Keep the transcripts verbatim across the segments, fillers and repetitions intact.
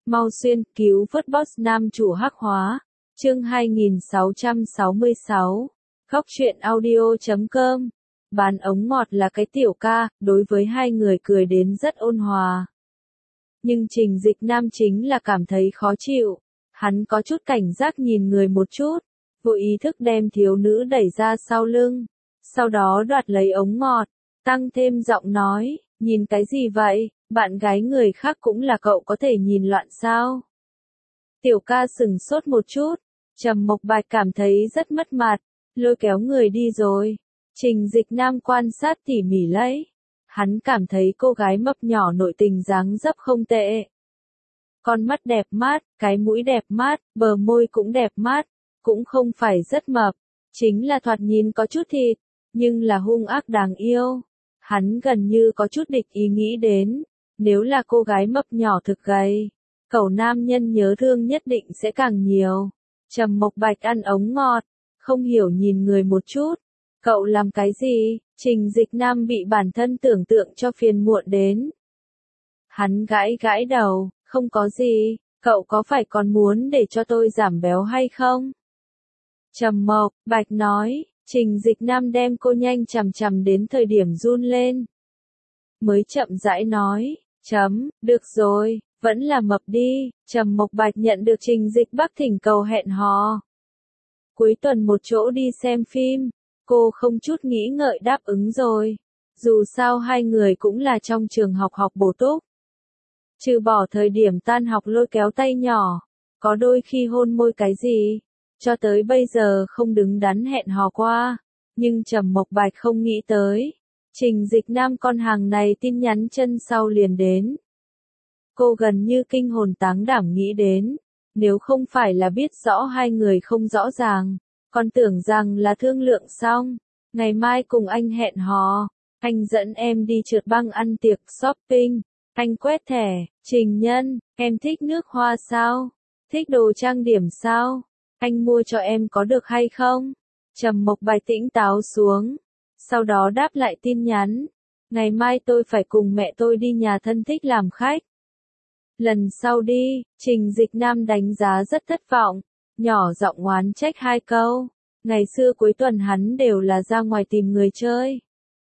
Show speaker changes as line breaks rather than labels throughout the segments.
Mau xuyên cứu vớt boss nam chủ hắc hóa. Chương hai nghìn sáu trăm sáu mươi sáu. Góc truyện audio chấm com. Bán ống ngọt là cái tiểu ca, đối với hai người cười đến rất ôn hòa. Nhưng Trình Dịch Nam chính là cảm thấy khó chịu. Hắn có chút cảnh giác nhìn người một chút, vô ý thức đem thiếu nữ đẩy ra sau lưng. Sau đó đoạt lấy ống ngọt, tăng thêm giọng nói, nhìn cái gì vậy, bạn gái người khác cũng là cậu có thể nhìn loạn sao? Tiểu ca sừng sốt một chút, Trầm Mộc Bạch cảm thấy rất mất mặt, lôi kéo người đi rồi. Trình Dịch Nam quan sát tỉ mỉ lấy, hắn cảm thấy cô gái mập nhỏ nội tình dáng dấp không tệ. Con mắt đẹp mắt, cái mũi đẹp mắt, bờ môi cũng đẹp mắt, cũng không phải rất mập, chính là thoạt nhìn có chút thịt, nhưng là hung ác đáng yêu. Hắn gần như có chút địch ý nghĩ đến, nếu là cô gái mập nhỏ thực gầy, cậu nam nhân nhớ thương nhất định sẽ càng nhiều. Trầm Mộc Bạch ăn ống ngọt, không hiểu nhìn người một chút, cậu làm cái gì? Trình Dịch Nam bị bản thân tưởng tượng cho phiền muộn đến. Hắn gãi gãi đầu, không có gì, cậu có phải còn muốn để cho tôi giảm béo hay không? Trầm Mộc Bạch nói. Trình Dịch Nam đem cô nhanh chằm chằm đến thời điểm run lên. Mới chậm rãi nói, chấm, được rồi, vẫn là mập đi. Trầm Mộc Bạch nhận được Trình Dịch Bắc thỉnh cầu hẹn hò. Cuối tuần một chỗ đi xem phim, cô không chút nghĩ ngợi đáp ứng rồi. Dù sao hai người cũng là trong trường học học bổ túc. Trừ bỏ thời điểm tan học lôi kéo tay nhỏ, có đôi khi hôn môi cái gì. Cho tới bây giờ không đứng đắn hẹn hò qua, nhưng Trầm Mộc Bạch không nghĩ tới. Trình Dịch Nam con hàng này tin nhắn chân sau liền đến. Cô gần như kinh hồn táng đảm nghĩ đến, nếu không phải là biết rõ hai người không rõ ràng, còn tưởng rằng là thương lượng xong, ngày mai cùng anh hẹn hò, anh dẫn em đi trượt băng ăn tiệc shopping, anh quét thẻ, Trình Nhân, em thích nước hoa sao? Thích đồ trang điểm sao? Anh mua cho em có được hay không? Trầm Mộc Bạch tĩnh táo xuống, sau đó đáp lại tin nhắn. Ngày mai tôi phải cùng mẹ tôi đi nhà thân thích làm khách. Lần sau đi, Trình Dịch Nam đánh giá rất thất vọng, nhỏ giọng oán trách hai câu. Ngày xưa cuối tuần hắn đều là ra ngoài tìm người chơi.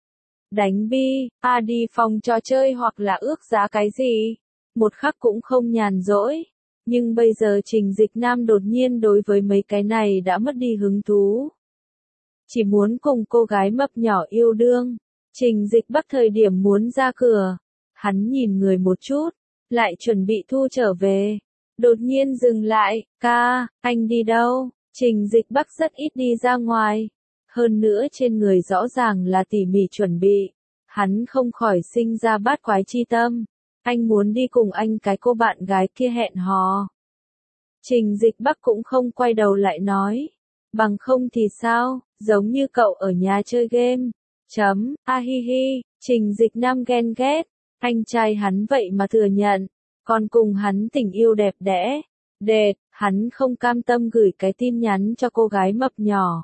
Đánh bi, a đi phòng trò chơi hoặc là ước giá cái gì. Một khắc cũng không nhàn rỗi. Nhưng bây giờ Trình Dịch Nam đột nhiên đối với mấy cái này đã mất đi hứng thú. Chỉ muốn cùng cô gái mập nhỏ yêu đương. Trình Dịch Bắc thời điểm muốn ra cửa. Hắn nhìn người một chút, lại chuẩn bị thu trở về. Đột nhiên dừng lại, ca, anh đi đâu? Trình Dịch Bắc rất ít đi ra ngoài. Hơn nữa trên người rõ ràng là tỉ mỉ chuẩn bị. Hắn không khỏi sinh ra bát quái chi tâm. Anh muốn đi cùng anh cái cô bạn gái kia hẹn hò. Trình Dịch Bắc cũng không quay đầu lại nói. Bằng không thì sao, giống như cậu ở nhà chơi game. Chấm, a hi hi, Trình Dịch Nam ghen ghét. Anh trai hắn vậy mà thừa nhận. Còn cùng hắn tình yêu đẹp đẽ. Đệt, hắn không cam tâm gửi cái tin nhắn cho cô gái mập nhỏ.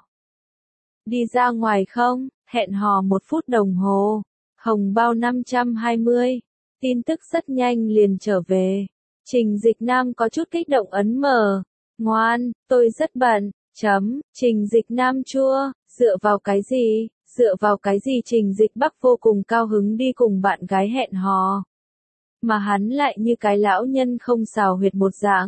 Đi ra ngoài không, hẹn hò một phút đồng hồ. Hồng bao năm trăm hai mươi. Tin tức rất nhanh liền trở về. Trình Dịch Nam có chút kích động ấn mở. Ngoan, tôi rất bận. Chấm, Trình Dịch Nam chua, dựa vào cái gì, dựa vào cái gì Trình Dịch Bắc vô cùng cao hứng đi cùng bạn gái hẹn hò. Mà hắn lại như cái lão nhân không xào huyệt một dạng.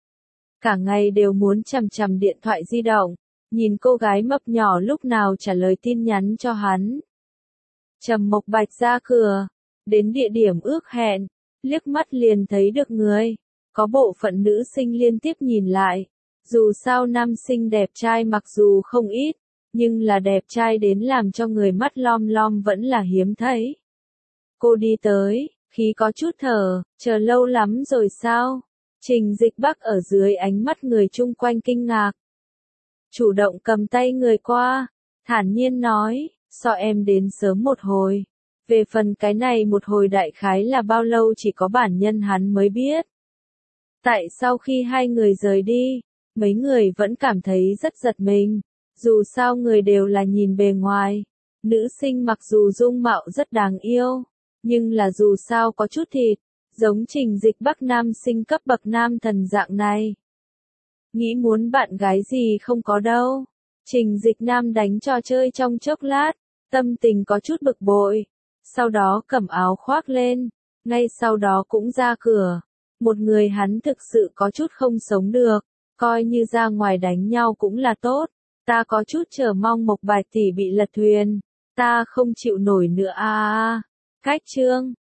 Cả ngày đều muốn chằm chằm điện thoại di động, nhìn cô gái mập nhỏ lúc nào trả lời tin nhắn cho hắn. Trầm Mộc Bạch ra cửa. Đến địa điểm ước hẹn, liếc mắt liền thấy được người. Có bộ phận nữ sinh liên tiếp nhìn lại. Dù sao nam sinh đẹp trai mặc dù không ít, nhưng là đẹp trai đến làm cho người mắt lom lom vẫn là hiếm thấy. Cô đi tới, khí có chút thở, chờ lâu lắm rồi sao? Trình Dịch Bắc ở dưới ánh mắt người chung quanh kinh ngạc. Chủ động cầm tay người qua, thản nhiên nói, so em đến sớm một hồi. Về phần cái này một hồi đại khái là bao lâu chỉ có bản nhân hắn mới biết. Tại sau khi hai người rời đi, mấy người vẫn cảm thấy rất giật mình. Dù sao người đều là nhìn bề ngoài. Nữ sinh mặc dù dung mạo rất đáng yêu, nhưng là dù sao có chút thịt. Giống Trình Dịch Bắc nam sinh cấp bậc nam thần dạng này. Nghĩ muốn bạn gái gì không có đâu. Trình Dịch Nam đánh trò chơi trong chốc lát, tâm tình có chút bực bội. Sau đó cầm áo khoác lên, ngay sau đó cũng ra cửa. Một người hắn thực sự có chút không sống được, coi như ra ngoài đánh nhau cũng là tốt. Ta có chút chờ mong Mộc Bài tỷ bị lật thuyền, ta không chịu nổi nữa a. À. Cách chương